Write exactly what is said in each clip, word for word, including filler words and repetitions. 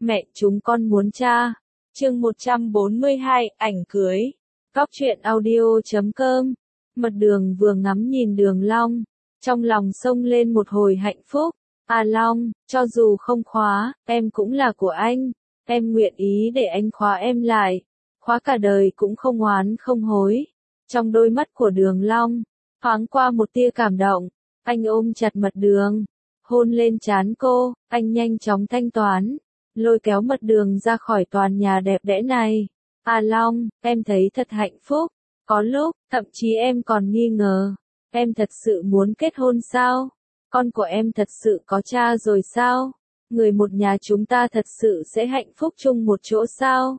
Mẹ chúng con muốn cha. Chương một trăm bốn mươi hai, ảnh cưới. Góc truyện audio chấm com. Mật Đường vừa ngắm nhìn Đường Long, trong lòng xông lên một hồi hạnh phúc. À Long, cho dù không khóa, em cũng là của anh. Em nguyện ý để anh khóa em lại. Khóa cả đời cũng không oán không hối. Trong đôi mắt của Đường Long, thoáng qua một tia cảm động. Anh ôm chặt Mật Đường, hôn lên trán cô, anh nhanh chóng thanh toán, lôi kéo Mật Đường ra khỏi tòa nhà đẹp đẽ này. À Long, em thấy thật hạnh phúc. Có lúc, thậm chí em còn nghi ngờ, em thật sự muốn kết hôn sao? Con của em thật sự có cha rồi sao? Người một nhà chúng ta thật sự sẽ hạnh phúc chung một chỗ sao?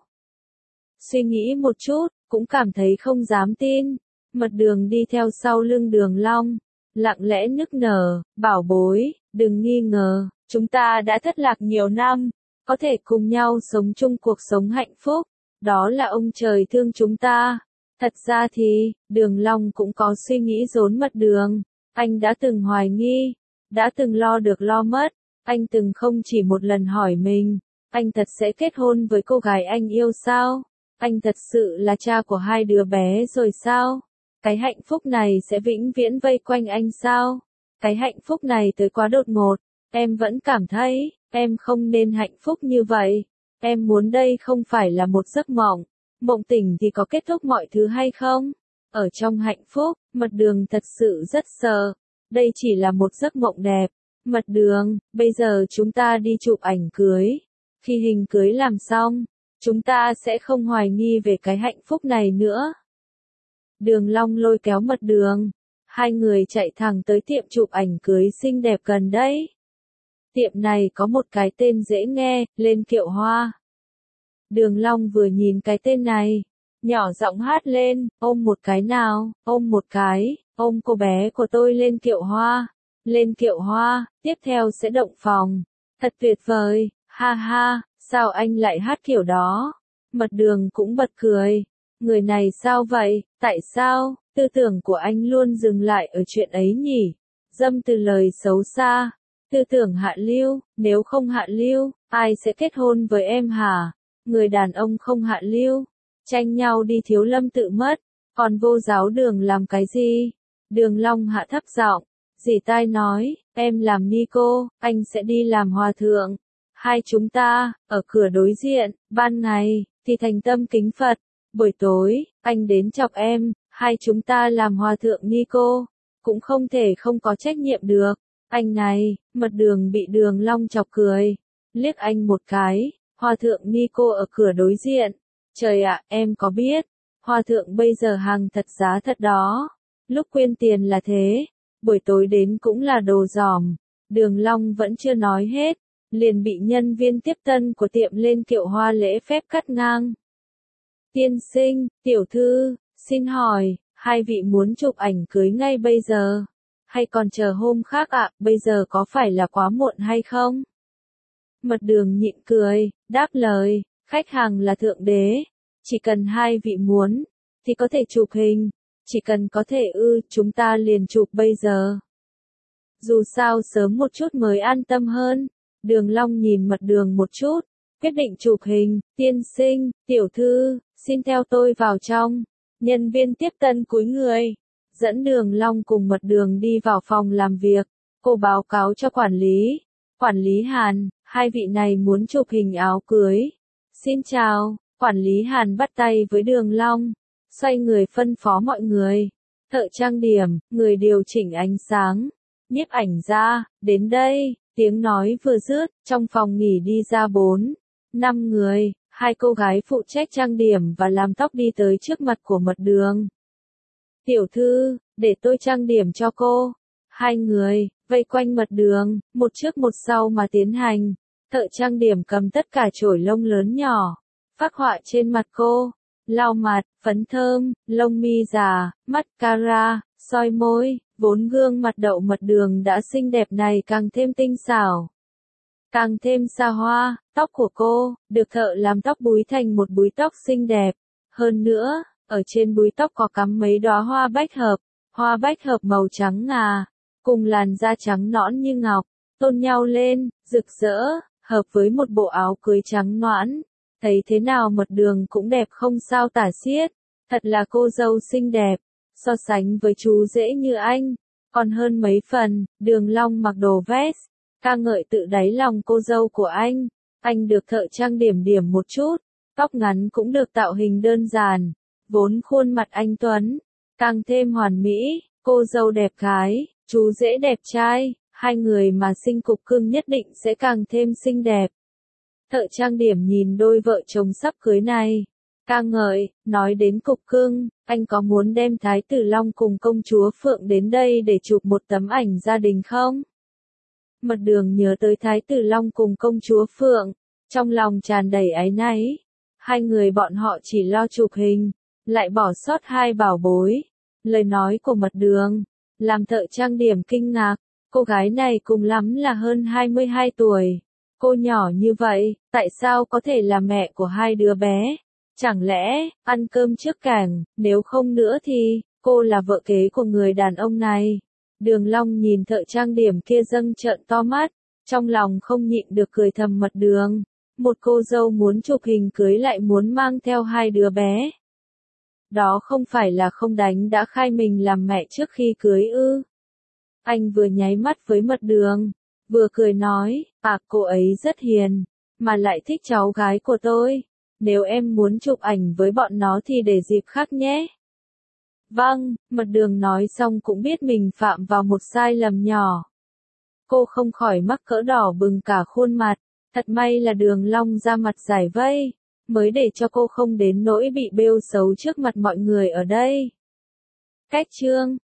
Suy nghĩ một chút, cũng cảm thấy không dám tin. Mật Đường đi theo sau lưng Đường Long, lặng lẽ nức nở, bảo bối, đừng nghi ngờ, chúng ta đã thất lạc nhiều năm, có thể cùng nhau sống chung cuộc sống hạnh phúc, đó là ông trời thương chúng ta. Thật ra thì, Đường Long cũng có suy nghĩ rốn Mật Đường, anh đã từng hoài nghi, đã từng lo được lo mất, anh từng không chỉ một lần hỏi mình, anh thật sẽ kết hôn với cô gái anh yêu sao? Anh thật sự là cha của hai đứa bé rồi sao? Cái hạnh phúc này sẽ vĩnh viễn vây quanh anh sao? Cái hạnh phúc này tới quá đột ngột, em vẫn cảm thấy, em không nên hạnh phúc như vậy. Em muốn đây không phải là một giấc mộng, mộng tỉnh thì có kết thúc mọi thứ hay không? Ở trong hạnh phúc, Mật Đường thật sự rất sợ, đây chỉ là một giấc mộng đẹp. Mật Đường, bây giờ chúng ta đi chụp ảnh cưới. Khi hình cưới làm xong, chúng ta sẽ không hoài nghi về cái hạnh phúc này nữa. Đường Long lôi kéo Mật Đường, hai người chạy thẳng tới tiệm chụp ảnh cưới xinh đẹp gần đấy. Tiệm này có một cái tên dễ nghe, Lên Kiệu Hoa. Đường Long vừa nhìn cái tên này, nhỏ giọng hát lên, ôm một cái nào, ôm một cái, ôm cô bé của tôi lên kiệu hoa. Lên kiệu hoa, tiếp theo sẽ động phòng. Thật tuyệt vời, ha ha, sao anh lại hát kiểu đó? Mật Đường cũng bật cười. Người này sao vậy, tại sao, tư tưởng của anh luôn dừng lại ở chuyện ấy nhỉ? Dâm từ lời xấu xa, tư tưởng hạ lưu, nếu không hạ lưu, ai sẽ kết hôn với em hả? Người đàn ông không hạ lưu, tranh nhau đi thiếu lâm tự mất, còn vô giáo đường làm cái gì? Đường Long hạ thấp giọng, dì tai nói, em làm ni cô, anh sẽ đi làm hòa thượng. Hai chúng ta, ở cửa đối diện, ban ngày, thì thành tâm kính Phật. Buổi tối, anh đến chọc em, hai chúng ta làm hòa thượng ni cô, cũng không thể không có trách nhiệm được. Anh này, Mật Đường bị Đường Long chọc cười, liếc anh một cái, hòa thượng ni cô ở cửa đối diện. Trời ạ, em có biết, hòa thượng bây giờ hàng thật giá thật đó, lúc quyên tiền là thế, buổi tối đến cũng là đồ giỏm. Đường Long vẫn chưa nói hết, liền bị nhân viên tiếp tân của tiệm Lên Kiệu Hoa lễ phép cắt ngang. Tiên sinh, tiểu thư, xin hỏi, hai vị muốn chụp ảnh cưới ngay bây giờ? Hay còn chờ hôm khác ạ, bây giờ có phải là quá muộn hay không? Mật Đường nhịn cười, đáp lời, khách hàng là thượng đế. Chỉ cần hai vị muốn, thì có thể chụp hình. Chỉ cần có thể ư, chúng ta liền chụp bây giờ. Dù sao sớm một chút mới an tâm hơn. Đường Long nhìn Mật Đường một chút, quyết định chụp hình. Tiên sinh, tiểu thư, xin theo tôi vào trong. Nhân viên tiếp tân cúi người, dẫn Đường Long cùng Mật Đường đi vào phòng làm việc. Cô báo cáo cho quản lý. Quản lý Hàn, hai vị này muốn chụp hình áo cưới. Xin chào, quản lý Hàn bắt tay với Đường Long, xoay người phân phó mọi người. Thợ trang điểm, người điều chỉnh ánh sáng, nhiếp ảnh gia, đến đây. Tiếng nói vừa dứt, trong phòng nghỉ đi ra bốn, năm người, hai cô gái phụ trách trang điểm và làm tóc đi tới trước mặt của Mật Đường. Tiểu thư, để tôi trang điểm cho cô. Hai người, vây quanh Mật Đường, một trước một sau mà tiến hành. Thợ trang điểm cầm tất cả chổi lông lớn nhỏ, phác họa trên mặt cô, lau mặt, phấn thơm, lông mi già, mascara, soi môi, bốn gương mặt đậu Mật Đường đã xinh đẹp này càng thêm tinh xảo, càng thêm xa hoa. Tóc của cô, được thợ làm tóc búi thành một búi tóc xinh đẹp. Hơn nữa, ở trên búi tóc có cắm mấy đóa hoa bách hợp, hoa bách hợp màu trắng ngà, cùng làn da trắng nõn như ngọc, tôn nhau lên, rực rỡ, hợp với một bộ áo cưới trắng nõn, thấy thế nào Mật Đường cũng đẹp không sao tả xiết, thật là cô dâu xinh đẹp, so sánh với chú rể như anh, còn hơn mấy phần. Đường Long mặc đồ vest, ca ngợi tự đáy lòng cô dâu của anh, anh được thợ trang điểm điểm một chút, tóc ngắn cũng được tạo hình đơn giản, vốn khuôn mặt anh tuấn, càng thêm hoàn mỹ, cô dâu đẹp gái, chú rể đẹp trai, hai người mà sinh cục cưng nhất định sẽ càng thêm xinh đẹp. Thợ trang điểm nhìn đôi vợ chồng sắp cưới này, ca ngợi, nói đến cục cưng, anh có muốn đem Thái tử Long cùng công chúa Phượng đến đây để chụp một tấm ảnh gia đình không? Mật Đường nhớ tới Thái tử Long cùng công chúa Phượng, trong lòng tràn đầy áy náy. Hai người bọn họ chỉ lo chụp hình, lại bỏ sót hai bảo bối. Lời nói của Mật Đường, làm thợ trang điểm kinh ngạc, cô gái này cùng lắm là hơn hai mươi hai tuổi. Cô nhỏ như vậy, tại sao có thể là mẹ của hai đứa bé? Chẳng lẽ, ăn cơm trước càng, nếu không nữa thì, cô là vợ kế của người đàn ông này. Đường Long nhìn thợ trang điểm kia dâng trợn to mắt, trong lòng không nhịn được cười thầm Mật Đường. Một cô dâu muốn chụp hình cưới lại muốn mang theo hai đứa bé. Đó không phải là không đánh đã khai mình làm mẹ trước khi cưới ư? Anh vừa nháy mắt với Mật Đường, vừa cười nói, à cô ấy rất hiền, mà lại thích cháu gái của tôi. Nếu em muốn chụp ảnh với bọn nó thì để dịp khác nhé. Vâng, Mật Đường nói xong cũng biết mình phạm vào một sai lầm nhỏ. Cô không khỏi mắc cỡ đỏ bừng cả khuôn mặt, thật may là Đường Long ra mặt giải vây, mới để cho cô không đến nỗi bị bêu xấu trước mặt mọi người ở đây. Cách chương